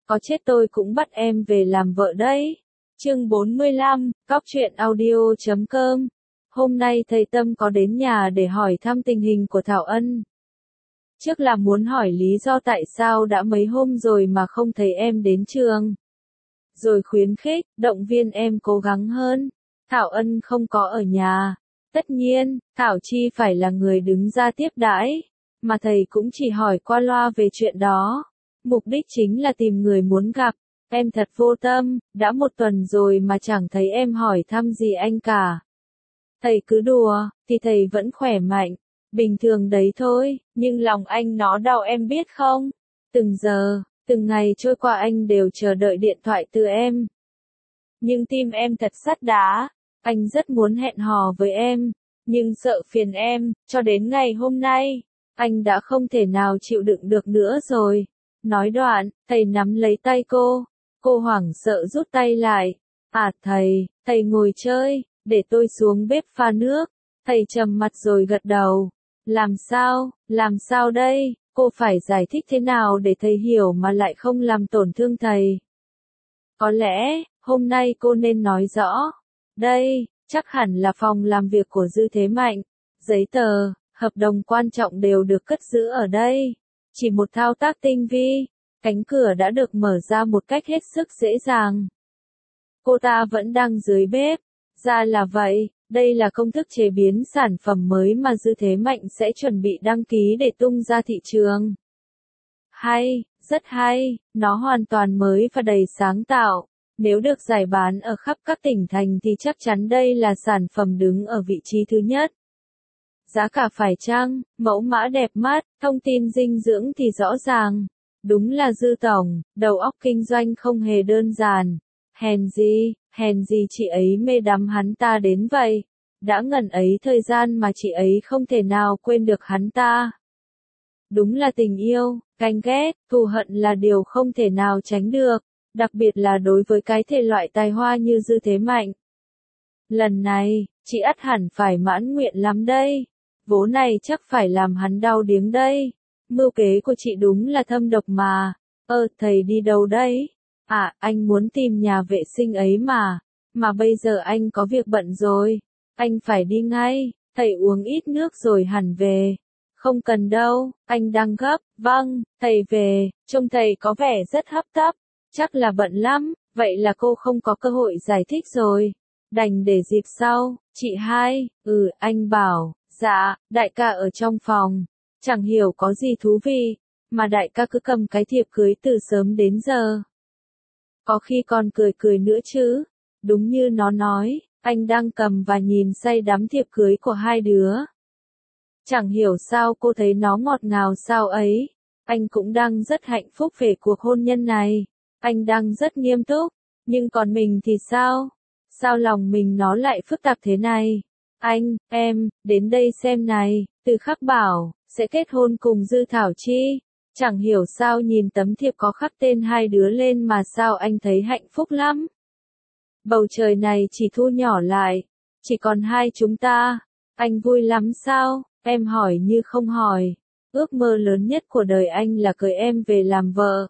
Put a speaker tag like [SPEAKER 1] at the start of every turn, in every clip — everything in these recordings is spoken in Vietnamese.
[SPEAKER 1] có chết tôi cũng bắt em về làm vợ đấy. Chương 45, Cóc truyện audio.com. Hôm nay thầy Tâm có đến nhà để hỏi thăm tình hình của Thảo Ân. Trước là muốn hỏi lý do tại sao đã mấy hôm rồi mà không thấy em đến trường. Rồi khuyến khích, động viên em cố gắng hơn. Thảo Ân không có ở nhà. Tất nhiên, Thảo Chi phải là người đứng ra tiếp đãi. Mà thầy cũng chỉ hỏi qua loa về chuyện đó. Mục đích chính là tìm người muốn gặp. Em thật vô tâm, đã một tuần rồi mà chẳng thấy em hỏi thăm gì anh cả. Thầy cứ đùa, thì thầy vẫn khỏe mạnh. Bình thường đấy thôi, nhưng lòng anh nó đau em biết không? Từng giờ, từng ngày trôi qua anh đều chờ đợi điện thoại từ em. Nhưng tim em thật sắt đá, anh rất muốn hẹn hò với em, nhưng sợ phiền em, cho đến ngày hôm nay, anh đã không thể nào chịu đựng được nữa rồi. Nói đoạn, thầy nắm lấy tay cô hoảng sợ rút tay lại. À thầy ngồi chơi, để tôi xuống bếp pha nước. Thầy trầm mặt rồi gật đầu. Làm sao đây, cô phải giải thích thế nào để thầy hiểu mà lại không làm tổn thương thầy? Có lẽ, hôm nay cô nên nói rõ. Đây, chắc hẳn là phòng làm việc của Dư Thế Mạnh. Giấy tờ, hợp đồng quan trọng đều được cất giữ ở đây. Chỉ một thao tác tinh vi, cánh cửa đã được mở ra một cách hết sức dễ dàng. Cô ta vẫn đang dưới bếp. Ra là vậy, đây là công thức chế biến sản phẩm mới mà Dư Thế Mạnh sẽ chuẩn bị đăng ký để tung ra thị trường. Hay, rất hay, nó hoàn toàn mới và đầy sáng tạo. Nếu được giải bán ở khắp các tỉnh thành thì chắc chắn đây là sản phẩm đứng ở vị trí thứ nhất. Giá cả phải chăng, mẫu mã đẹp mắt, thông tin dinh dưỡng thì rõ ràng. Đúng là Dư tổng, đầu óc kinh doanh không hề đơn giản. Hèn gì chị ấy mê đắm hắn ta đến vậy. Đã ngần ấy thời gian mà chị ấy không thể nào quên được hắn ta. Đúng là tình yêu, ganh ghét, thù hận là điều không thể nào tránh được, đặc biệt là đối với cái thể loại tài hoa như Dư Thế Mạnh. Lần này, chị ắt hẳn phải mãn nguyện lắm đây. Vố này chắc phải làm hắn đau điếng đây. Mưu kế của chị đúng là thâm độc mà. Thầy đi đâu đấy? À, anh muốn tìm nhà vệ sinh ấy mà. Mà bây giờ anh có việc bận rồi. Anh phải đi ngay. Thầy uống ít nước rồi hẳn về. Không cần đâu, anh đang gấp. Vâng, thầy về. Trông thầy có vẻ rất hấp tấp. Chắc là bận lắm. Vậy là cô không có cơ hội giải thích rồi. Đành để dịp sau. Chị hai, anh bảo. Dạ, đại ca ở trong phòng. Chẳng hiểu có gì thú vị. Mà đại ca cứ cầm cái thiệp cưới từ sớm đến giờ. Có khi còn cười nữa chứ. Đúng như nó nói, anh đang cầm và nhìn say đắm thiệp cưới của hai đứa. Chẳng hiểu sao cô thấy nó ngọt ngào sao ấy. Anh cũng đang rất hạnh phúc về cuộc hôn nhân này. Anh đang rất nghiêm túc. Nhưng còn mình thì sao? Sao lòng mình nó lại phức tạp thế này? Em, đến đây xem này. Từ Khắc bảo, sẽ kết hôn cùng Dư Thảo Chi. Chẳng hiểu sao nhìn tấm thiệp có khắc tên hai đứa lên mà sao anh thấy hạnh phúc lắm. Bầu trời này chỉ thu nhỏ lại. Chỉ còn hai chúng ta. Anh vui lắm sao? Em hỏi như không hỏi. Ước mơ lớn nhất của đời anh là cưới em về làm vợ.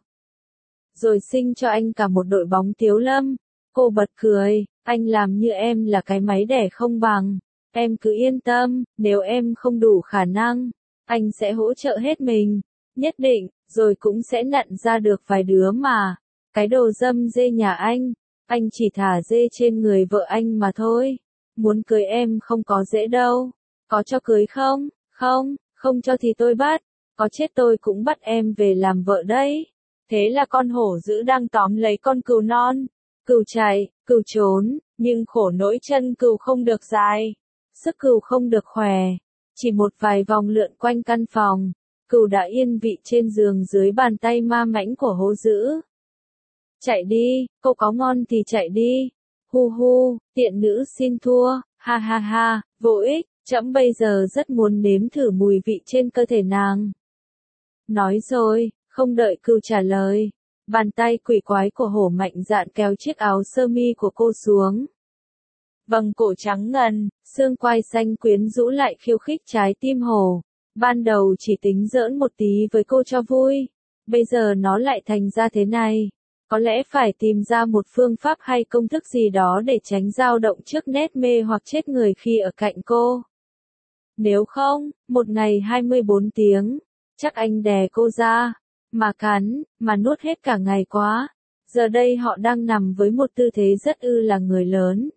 [SPEAKER 1] Rồi sinh cho anh cả một đội bóng Tiếu Lâm. Cô bật cười. Anh làm như em là cái máy đẻ không bằng. Em cứ yên tâm, nếu em không đủ khả năng, anh sẽ hỗ trợ hết mình. Nhất định, rồi cũng sẽ nặn ra được vài đứa mà. Cái đồ dâm dê nhà anh chỉ thả dê trên người vợ anh mà thôi. Muốn cưới em không có dễ đâu. Có cho cưới không? Không cho thì tôi bắt. Có chết tôi cũng bắt em về làm vợ đấy. Thế là con hổ dữ đang tóm lấy con cừu non. Cừu chạy, cừu trốn, nhưng khổ nỗi chân cừu không được dài. Sức cừu không được khỏe. Chỉ một vài vòng lượn quanh căn phòng. Cừu đã yên vị trên giường dưới bàn tay ma mãnh của hổ dữ. Chạy đi, cô có ngon thì chạy đi. Hu, tiện nữ xin thua, ha, vô ích, trẫm bây giờ rất muốn nếm thử mùi vị trên cơ thể nàng. Nói rồi, không đợi cừu trả lời. Bàn tay quỷ quái của hổ mạnh dạn kéo chiếc áo sơ mi của cô xuống. Vầng cổ trắng ngần, xương quai xanh quyến rũ lại khiêu khích trái tim hổ. Ban đầu chỉ tính giỡn một tí với cô cho vui. Bây giờ nó lại thành ra thế này. Có lẽ phải tìm ra một phương pháp hay công thức gì đó để tránh dao động trước nét mê hoặc chết người khi ở cạnh cô. Nếu không, một ngày 24 tiếng, chắc anh đè cô ra, mà cắn, mà nuốt hết cả ngày quá. Giờ đây họ đang nằm với một tư thế rất là người lớn.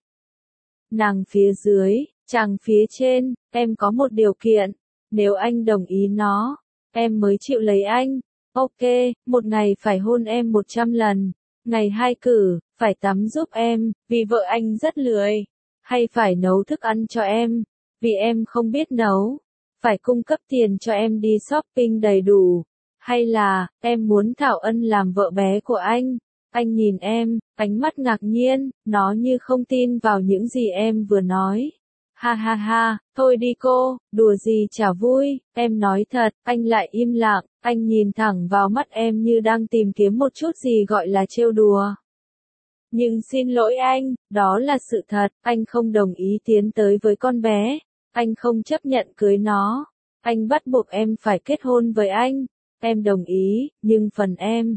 [SPEAKER 1] Nàng phía dưới, chàng phía trên, em có một điều kiện. Nếu anh đồng ý nó, em mới chịu lấy anh. Ok, một ngày phải hôn em 100 lần. Ngày 2 cử, phải tắm giúp em, vì vợ anh rất lười. Hay phải nấu thức ăn cho em, vì em không biết nấu. Phải cung cấp tiền cho em đi shopping đầy đủ. Hay là, em muốn Thảo Ân làm vợ bé của anh. Anh nhìn em, ánh mắt ngạc nhiên, nó như không tin vào những gì em vừa nói. Ha ha ha, thôi đi cô, đùa gì chả vui, em nói thật, anh lại im lặng, anh nhìn thẳng vào mắt em như đang tìm kiếm một chút gì gọi là trêu đùa. Nhưng xin lỗi anh, đó là sự thật, anh không đồng ý tiến tới với con bé, anh không chấp nhận cưới nó, anh bắt buộc em phải kết hôn với anh, em đồng ý, nhưng phần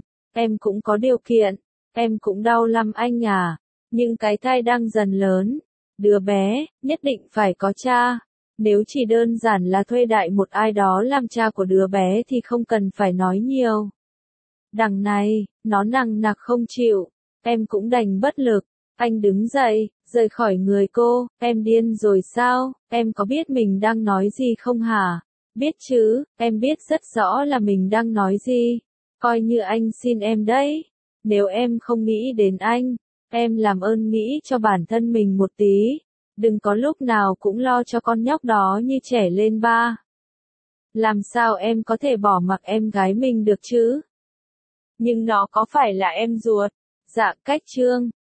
[SPEAKER 1] em cũng có điều kiện, em cũng đau lắm anh à, nhưng cái thai đang dần lớn. Đứa bé, nhất định phải có cha. Nếu chỉ đơn giản là thuê đại một ai đó làm cha của đứa bé thì không cần phải nói nhiều. Đằng này, nó nằng nặc không chịu. Em cũng đành bất lực. Anh đứng dậy, rời khỏi người cô. Em điên rồi sao? Em có biết mình đang nói gì không hả? Biết chứ, em biết rất rõ là mình đang nói gì. Coi như anh xin em đấy. Nếu em không nghĩ đến anh, em làm ơn nghĩ cho bản thân mình một tí. Đừng có lúc nào cũng lo cho con nhóc đó như trẻ lên ba. Làm sao em có thể bỏ mặc em gái mình được chứ? Nhưng nó có phải là em ruột? Dạ cách chương.